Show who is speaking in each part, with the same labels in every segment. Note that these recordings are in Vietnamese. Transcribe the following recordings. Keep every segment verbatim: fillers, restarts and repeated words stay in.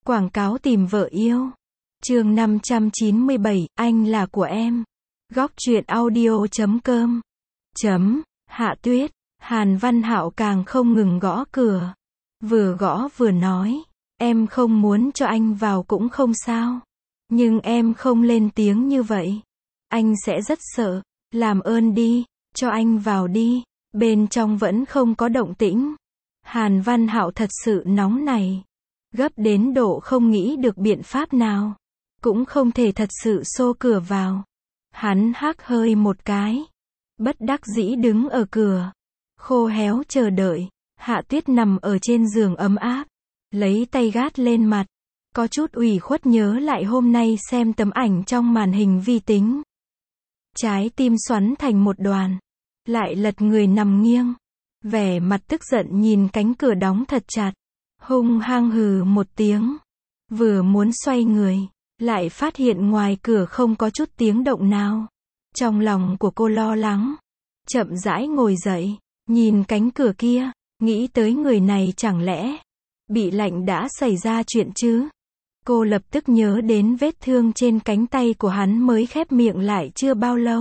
Speaker 1: Quảng cáo tìm vợ yêu. Chương năm trăm chín mươi bảy, anh là của em. Góc truyện audio chấm com. Chấm, Hạ Tuyết. Hàn Văn Hạo càng không ngừng gõ cửa. Vừa gõ vừa nói, em không muốn cho anh vào cũng không sao. Nhưng em không lên tiếng như vậy, anh sẽ rất sợ. Làm ơn đi, cho anh vào đi. Bên trong vẫn không có động tĩnh. Hàn Văn Hạo thật sự nóng này. Gấp đến độ không nghĩ được biện pháp nào. Cũng không thể thật sự xô cửa vào. Hắn hác hơi một cái. Bất đắc dĩ đứng ở cửa. Khô héo chờ đợi. Hạ Tuyết nằm ở trên giường ấm áp. Lấy tay gát lên mặt. Có chút ủy khuất nhớ lại hôm nay xem tấm ảnh trong màn hình vi tính. Trái tim xoắn thành một đoàn. Lại lật người nằm nghiêng. Vẻ mặt tức giận nhìn cánh cửa đóng thật chặt. Hung hăng hừ một tiếng. Vừa muốn xoay người. Lại phát hiện ngoài cửa không có chút tiếng động nào. Trong lòng của cô lo lắng. Chậm rãi ngồi dậy. Nhìn cánh cửa kia. Nghĩ tới người này chẳng lẽ bị lạnh đã xảy ra chuyện chứ. Cô lập tức nhớ đến vết thương trên cánh tay của hắn mới khép miệng lại chưa bao lâu.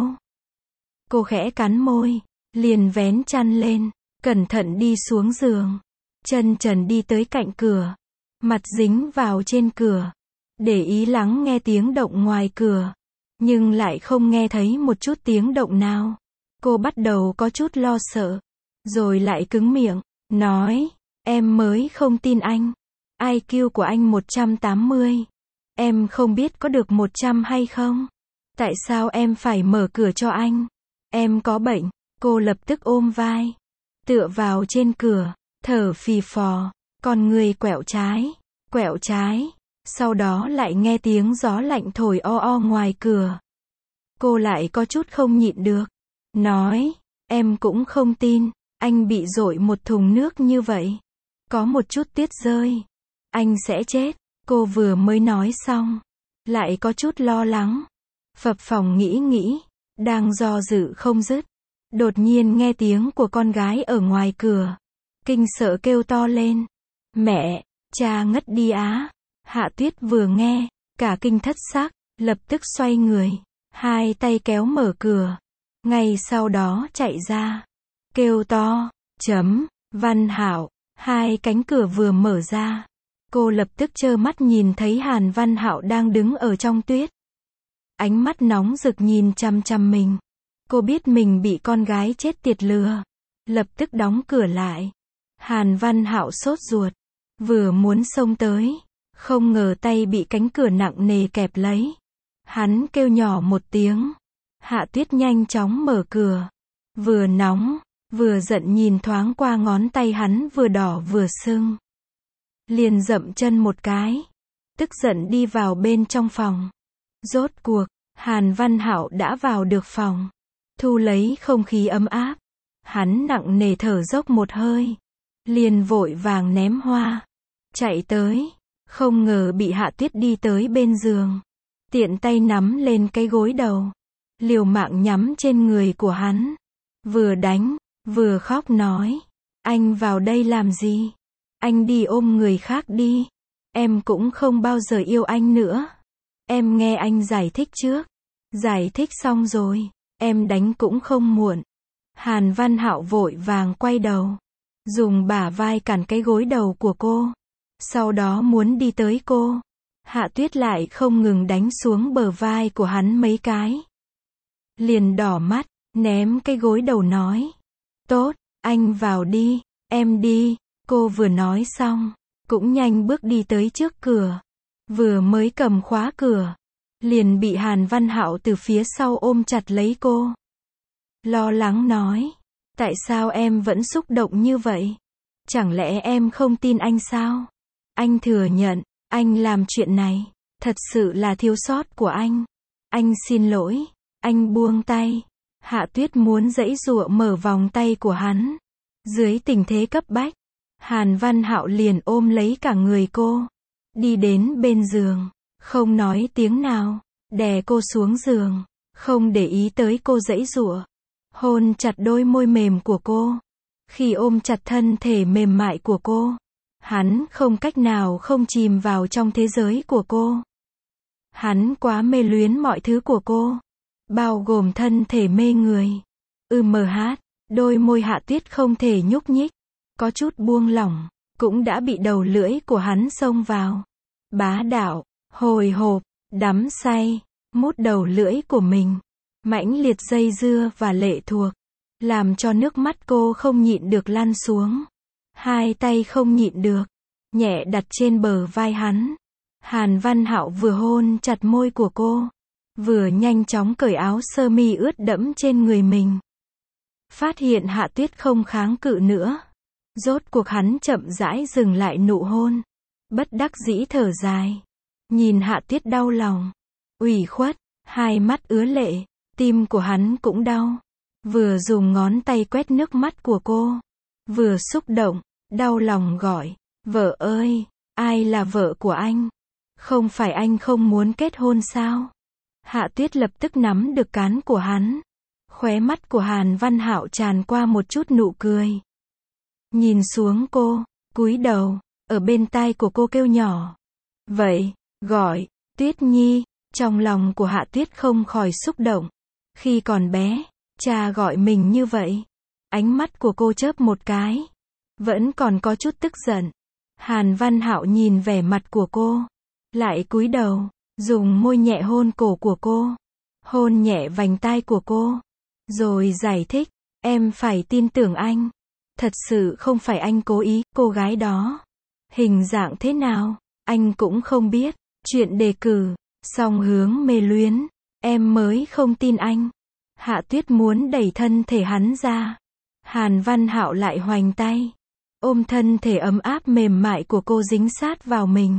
Speaker 1: Cô khẽ cắn môi. Liền vén chăn lên. Cẩn thận đi xuống giường. Chân trần đi tới cạnh cửa. Mặt dính vào trên cửa. Để ý lắng nghe tiếng động ngoài cửa. Nhưng lại không nghe thấy một chút tiếng động nào. Cô bắt đầu có chút lo sợ. Rồi lại cứng miệng. Nói. Em mới không tin anh. i kiu của anh một trăm tám mươi. Em không biết có được một trăm hay không. Tại sao em phải mở cửa cho anh? Em có bệnh. Cô lập tức ôm vai. Tựa vào trên cửa. Thở phì phò. Con người quẹo trái. Quẹo trái. Sau đó lại nghe tiếng gió lạnh thổi o o ngoài cửa. Cô lại có chút không nhịn được. Nói. Em cũng không tin. Anh bị dội một thùng nước như vậy. Có một chút tiết rơi. Anh sẽ chết. Cô vừa mới nói xong. Lại có chút lo lắng. Phập phồng nghĩ nghĩ. Đang do dự không dứt. Đột nhiên nghe tiếng của con gái ở ngoài cửa. Kinh sợ kêu to lên. Mẹ, cha ngất đi á. Hạ Tuyết vừa nghe. Cả kinh thất xác. Lập tức xoay người. Hai tay kéo mở cửa. Ngay sau đó chạy ra. Kêu to. Chấm. Văn Hạo. Hai cánh cửa vừa mở ra. Cô lập tức trơ mắt nhìn thấy Hàn Văn Hạo đang đứng ở trong tuyết. Ánh mắt nóng rực nhìn chằm chằm mình. Cô biết mình bị con gái chết tiệt lừa. Lập tức đóng cửa lại. Hàn Văn Hạo sốt ruột. Vừa muốn xông tới. Không ngờ tay bị cánh cửa nặng nề kẹp lấy. Hắn kêu nhỏ một tiếng. Hạ Tuyết nhanh chóng mở cửa. Vừa nóng, vừa giận nhìn thoáng qua ngón tay hắn vừa đỏ vừa sưng. Liền dậm chân một cái. Tức giận đi vào bên trong phòng. Rốt cuộc, Hàn Văn Hạo đã vào được phòng. Thu lấy không khí ấm áp. Hắn nặng nề thở dốc một hơi. Liền vội vàng ném hoa. Chạy tới. Không ngờ bị Hạ Tuyết đi tới bên giường. Tiện tay nắm lên cái gối đầu. Liều mạng nhắm trên người của hắn. Vừa đánh, vừa khóc nói. Anh vào đây làm gì? Anh đi ôm người khác đi. Em cũng không bao giờ yêu anh nữa. Em nghe anh giải thích trước. Giải thích xong rồi. Em đánh cũng không muộn. Hàn Văn Hạo vội vàng quay đầu. Dùng bả vai cản cái gối đầu của cô. Sau đó muốn đi tới cô. Hạ Tuyết lại không ngừng đánh xuống bờ vai của hắn mấy cái. Liền đỏ mắt, ném cái gối đầu nói. Tốt, anh vào đi, em đi. Cô vừa nói xong, cũng nhanh bước đi tới trước cửa. Vừa mới cầm khóa cửa. Liền bị Hàn Văn Hạo từ phía sau ôm chặt lấy cô. Lo lắng nói. Tại sao em vẫn xúc động như vậy? Chẳng lẽ em không tin anh sao? Anh thừa nhận, anh làm chuyện này. Thật sự là thiếu sót của anh. Anh xin lỗi. Anh buông tay. Hạ Tuyết muốn giãy giụa mở vòng tay của hắn. Dưới tình thế cấp bách. Hàn Văn Hạo liền ôm lấy cả người cô. Đi đến bên giường. Không nói tiếng nào. Đè cô xuống giường. Không để ý tới cô giãy giụa. Hôn chặt đôi môi mềm của cô. Khi ôm chặt thân thể mềm mại của cô. Hắn không cách nào không chìm vào trong thế giới của cô. Hắn quá mê luyến mọi thứ của cô, bao gồm thân thể mê người. Ừ mờ hát, đôi môi Hạ Tuyết không thể nhúc nhích, có chút buông lỏng, cũng đã bị đầu lưỡi của hắn xông vào. Bá đạo, hồi hộp, đắm say, mút đầu lưỡi của mình, mãnh liệt dây dưa và lệ thuộc, làm cho nước mắt cô không nhịn được lăn xuống. Hai tay không nhịn được, nhẹ đặt trên bờ vai hắn. Hàn Văn Hạo vừa hôn chặt môi của cô, vừa nhanh chóng cởi áo sơ mi ướt đẫm trên người mình. Phát hiện Hạ Tuyết không kháng cự nữa. Rốt cuộc hắn chậm rãi dừng lại nụ hôn. Bất đắc dĩ thở dài. Nhìn Hạ Tuyết đau lòng, ủy khuất, hai mắt ứa lệ, tim của hắn cũng đau. Vừa dùng ngón tay quét nước mắt của cô, vừa xúc động, đau lòng gọi, vợ ơi, ai là vợ của anh? Không phải anh không muốn kết hôn sao? Hạ Tuyết lập tức nắm được cán của hắn. Khóe mắt của Hàn Văn Hạo tràn qua một chút nụ cười. Nhìn xuống cô, cúi đầu, ở bên tai của cô kêu nhỏ. Vậy, gọi, Tuyết Nhi, trong lòng của Hạ Tuyết không khỏi xúc động. Khi còn bé, cha gọi mình như vậy. Ánh mắt của cô chớp một cái. Vẫn còn có chút tức giận. Hàn Văn Hạo nhìn vẻ mặt của cô, lại cúi đầu, dùng môi nhẹ hôn cổ của cô, hôn nhẹ vành tai của cô, rồi giải thích, em phải tin tưởng anh. Thật sự không phải anh cố ý, cô gái đó hình dạng thế nào, anh cũng không biết. Chuyện đề cử, song hướng mê luyến, em mới không tin anh. Hạ Tuyết muốn đẩy thân thể hắn ra. Hàn Văn Hạo lại hoành tay, ôm thân thể ấm áp mềm mại của cô dính sát vào mình.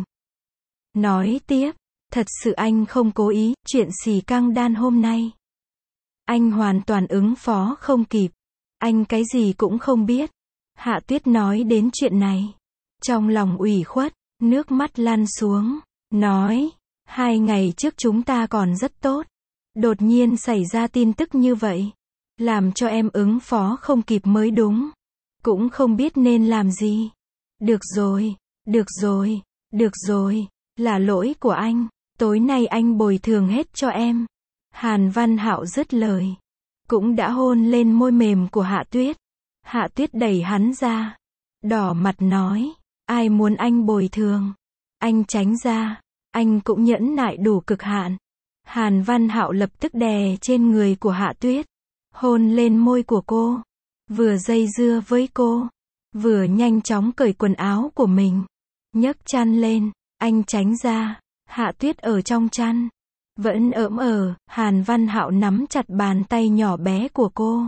Speaker 1: Nói tiếp, thật sự anh không cố ý, chuyện xì căng đan hôm nay. Anh hoàn toàn ứng phó không kịp. Anh cái gì cũng không biết. Hạ Tuyết nói đến chuyện này. Trong lòng ủy khuất, nước mắt lăn xuống. Nói, hai ngày trước chúng ta còn rất tốt. Đột nhiên xảy ra tin tức như vậy. Làm cho em ứng phó không kịp mới đúng. Cũng không biết nên làm gì. Được rồi, được rồi, được rồi. Là lỗi của anh. Tối nay anh bồi thường hết cho em. Hàn Văn Hạo dứt lời, cũng đã hôn lên môi mềm của Hạ Tuyết. Hạ Tuyết đẩy hắn ra, đỏ mặt nói, ai muốn anh bồi thường? Anh tránh ra, anh cũng nhẫn nại đủ cực hạn. Hàn Văn Hạo lập tức đè trên người của Hạ Tuyết, hôn lên môi của cô, vừa dây dưa với cô, vừa nhanh chóng cởi quần áo của mình, nhấc chăn lên, anh tránh ra. Hạ Tuyết ở trong chăn, vẫn ỡm ờ. Hàn Văn Hạo nắm chặt bàn tay nhỏ bé của cô,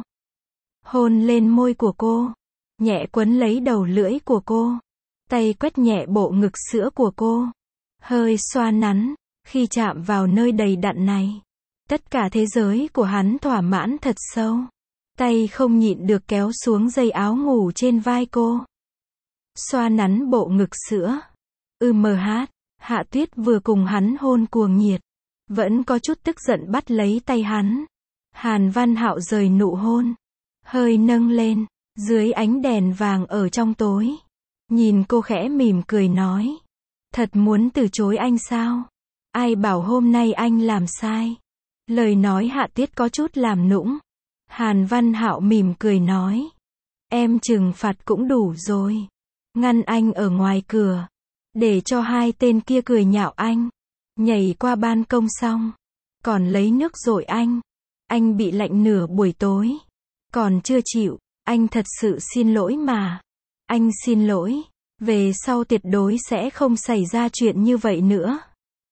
Speaker 1: hôn lên môi của cô, nhẹ quấn lấy đầu lưỡi của cô, tay quét nhẹ bộ ngực sữa của cô, hơi xoa nắn. Khi chạm vào nơi đầy đặn này, tất cả thế giới của hắn thỏa mãn thật sâu. Tay không nhịn được kéo xuống dây áo ngủ trên vai cô, xoa nắn bộ ngực sữa. Ừ mờ hát, Hạ Tuyết vừa cùng hắn hôn cuồng nhiệt, vẫn có chút tức giận bắt lấy tay hắn. Hàn Văn Hạo rời nụ hôn, hơi nâng lên, dưới ánh đèn vàng ở trong tối. Nhìn cô khẽ mỉm cười nói, thật muốn từ chối anh sao? Ai bảo hôm nay anh làm sai? Lời nói Hạ Tuyết có chút làm nũng. Hàn Văn Hạo mỉm cười nói, em trừng phạt cũng đủ rồi. Ngăn anh ở ngoài cửa, để cho hai tên kia cười nhạo anh. Nhảy qua ban công xong, còn lấy nước dội anh. Anh bị lạnh nửa buổi tối, còn chưa chịu. Anh thật sự xin lỗi mà. Anh xin lỗi, về sau tuyệt đối sẽ không xảy ra chuyện như vậy nữa.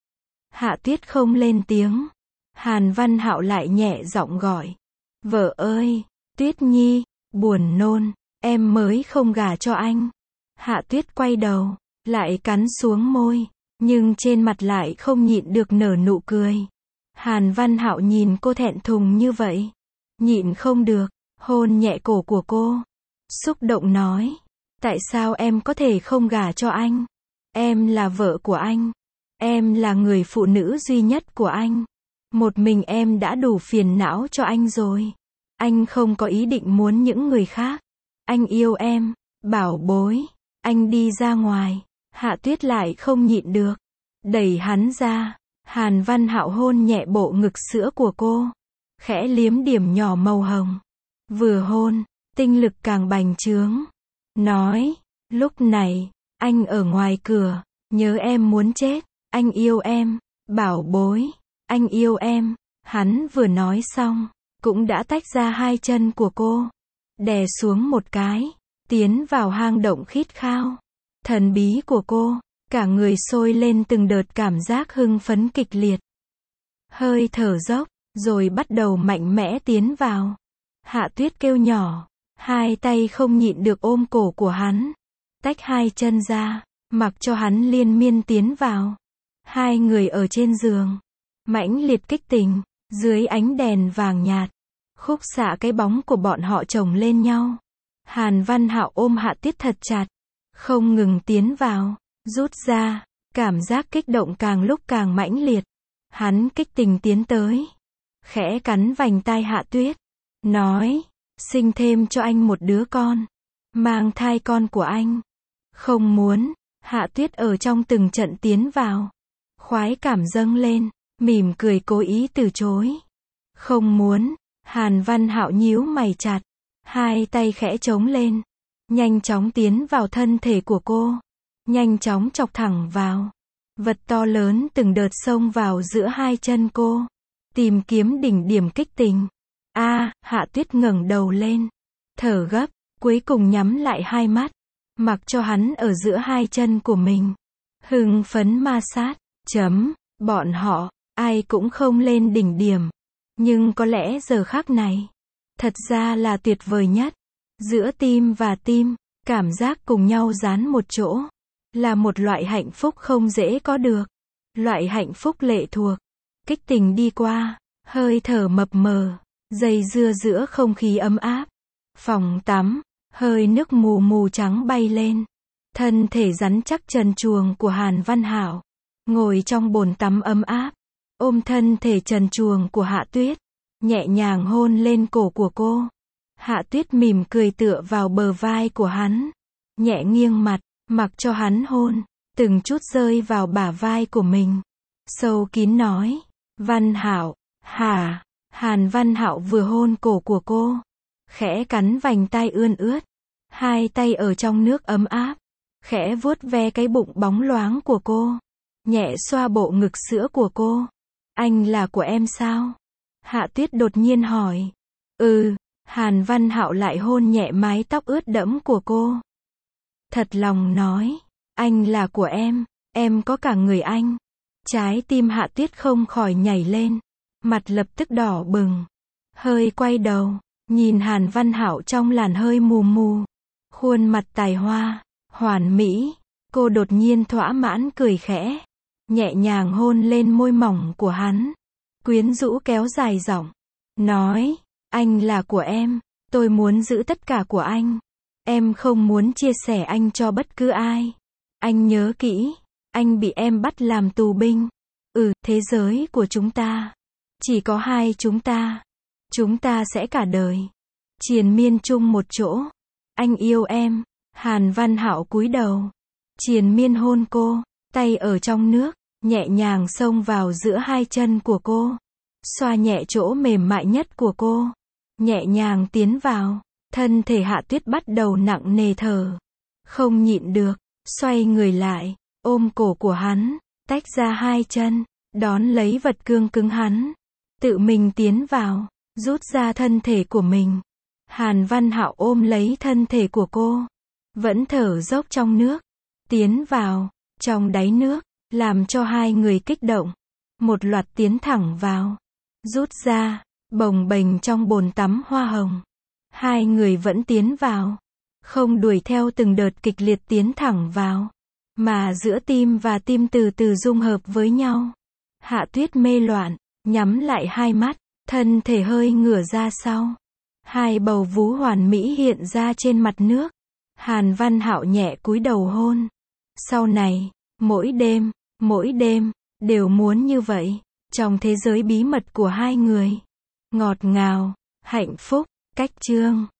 Speaker 1: Hạ Tuyết không lên tiếng. Hàn Văn Hạo lại nhẹ giọng gọi, vợ ơi, Tuyết Nhi, buồn nôn, em mới không gả cho anh. Hạ Tuyết quay đầu, lại cắn xuống môi, nhưng trên mặt lại không nhịn được nở nụ cười. Hàn Văn Hạo nhìn cô thẹn thùng như vậy, nhịn không được, hôn nhẹ cổ của cô, xúc động nói, tại sao em có thể không gả cho anh? Em là vợ của anh, em là người phụ nữ duy nhất của anh. Một mình em đã đủ phiền não cho anh rồi. Anh không có ý định muốn những người khác. Anh yêu em, bảo bối. Anh đi ra ngoài. Hạ Tuyết lại không nhịn được. Đẩy hắn ra. Hàn Văn Hạo hôn nhẹ bộ ngực sữa của cô. Khẽ liếm điểm nhỏ màu hồng. Vừa hôn, tinh lực càng bành trướng. Nói, lúc này, anh ở ngoài cửa. Nhớ em muốn chết. Anh yêu em. Bảo bối. Anh yêu em. Hắn vừa nói xong, cũng đã tách ra hai chân của cô. Đè xuống một cái. Tiến vào hang động khít khao. Thần bí của cô. Cả người sôi lên từng đợt cảm giác hưng phấn kịch liệt. Hơi thở dốc, rồi bắt đầu mạnh mẽ tiến vào. Hạ Tuyết kêu nhỏ. Hai tay không nhịn được ôm cổ của hắn. Tách hai chân ra, mặc cho hắn liên miên tiến vào. Hai người ở trên giường. Mãnh liệt kích tình, dưới ánh đèn vàng nhạt. Khúc xạ cái bóng của bọn họ chồng lên nhau. Hàn Văn Hạo ôm Hạ Tuyết thật chặt. Không ngừng tiến vào, rút ra. Cảm giác kích động càng lúc càng mãnh liệt. Hắn kích tình tiến tới. Khẽ cắn vành tai Hạ Tuyết. Nói, sinh thêm cho anh một đứa con. Mang thai con của anh. Không muốn. Hạ Tuyết ở trong từng trận tiến vào. Khoái cảm dâng lên. Mỉm cười cố ý từ chối. Không muốn. Hàn Văn Hạo nhíu mày chặt. Hai tay khẽ chống lên. Nhanh chóng tiến vào thân thể của cô. Nhanh chóng chọc thẳng vào. Vật to lớn từng đợt xông vào giữa hai chân cô. Tìm kiếm đỉnh điểm kích tình. A, à, Hạ Tuyết ngẩng đầu lên. Thở gấp, cuối cùng nhắm lại hai mắt. Mặc cho hắn ở giữa hai chân của mình. Hưng phấn ma sát. Chấm, bọn họ, ai cũng không lên đỉnh điểm. Nhưng có lẽ giờ khắc này, thật ra là tuyệt vời nhất. Giữa tim và tim, cảm giác cùng nhau dán một chỗ. Là một loại hạnh phúc không dễ có được. Loại hạnh phúc lệ thuộc. Kích tình đi qua, hơi thở mập mờ. Dây dưa giữa không khí ấm áp. Phòng tắm, hơi nước mù mù trắng bay lên. Thân thể rắn chắc trần truồng của Hàn Văn Hạo. Ngồi trong bồn tắm ấm áp. Ôm thân thể trần truồng của Hạ Tuyết. Nhẹ nhàng hôn lên cổ của cô. Hạ Tuyết mỉm cười tựa vào bờ vai của hắn. Nhẹ nghiêng mặt, mặc cho hắn hôn. Từng chút rơi vào bả vai của mình. Sâu kín nói. Văn Hạo, hả? Hàn Văn Hạo vừa hôn cổ của cô. Khẽ cắn vành tai ươn ướt. Hai tay ở trong nước ấm áp. Khẽ vuốt ve cái bụng bóng loáng của cô. Nhẹ xoa bộ ngực sữa của cô. Anh là của em sao? Hạ Tuyết đột nhiên hỏi. Ừ. Hàn Văn Hạo lại hôn nhẹ mái tóc ướt đẫm của cô. Thật lòng nói. Anh là của em. Em có cả người anh. Trái tim Hạ Tuyết không khỏi nhảy lên. Mặt lập tức đỏ bừng. Hơi quay đầu. Nhìn Hàn Văn Hạo trong làn hơi mù mù. Khuôn mặt tài hoa. Hoàn mỹ. Cô đột nhiên thỏa mãn cười khẽ. Nhẹ nhàng hôn lên môi mỏng của hắn. Quyến rũ kéo dài giọng. Nói. Anh là của em. Tôi muốn giữ tất cả của anh. Em không muốn chia sẻ anh cho bất cứ ai. Anh nhớ kỹ. Anh bị em bắt làm tù binh. Ừ, thế giới của chúng ta. Chỉ có hai chúng ta. Chúng ta sẽ cả đời. Triền miên chung một chỗ. Anh yêu em. Hàn Văn Hạo cúi đầu. Triền miên hôn cô. Tay ở trong nước. Nhẹ nhàng xông vào giữa hai chân của cô. Xoa nhẹ chỗ mềm mại nhất của cô. Nhẹ nhàng tiến vào. Thân thể Hạ Tuyết bắt đầu nặng nề thở. Không nhịn được. Xoay người lại. Ôm cổ của hắn. Tách ra hai chân. Đón lấy vật cương cứng hắn. Tự mình tiến vào. Rút ra thân thể của mình. Hàn Văn Hạo ôm lấy thân thể của cô. Vẫn thở dốc trong nước. Tiến vào. Trong đáy nước. Làm cho hai người kích động. Một loạt tiến thẳng vào. Rút ra. Bồng bềnh trong bồn tắm hoa hồng. Hai người vẫn tiến vào. Không đuổi theo từng đợt kịch liệt tiến thẳng vào. Mà giữa tim và tim từ từ dung hợp với nhau. Hạ Tuyết mê loạn. Nhắm lại hai mắt. Thân thể hơi ngửa ra sau. Hai bầu vú hoàn mỹ hiện ra trên mặt nước. Hàn Văn Hạo nhẹ cúi đầu hôn. Sau này, mỗi đêm, mỗi đêm, đều muốn như vậy. Trong thế giới bí mật của hai người. Ngọt ngào, hạnh phúc, cách chương.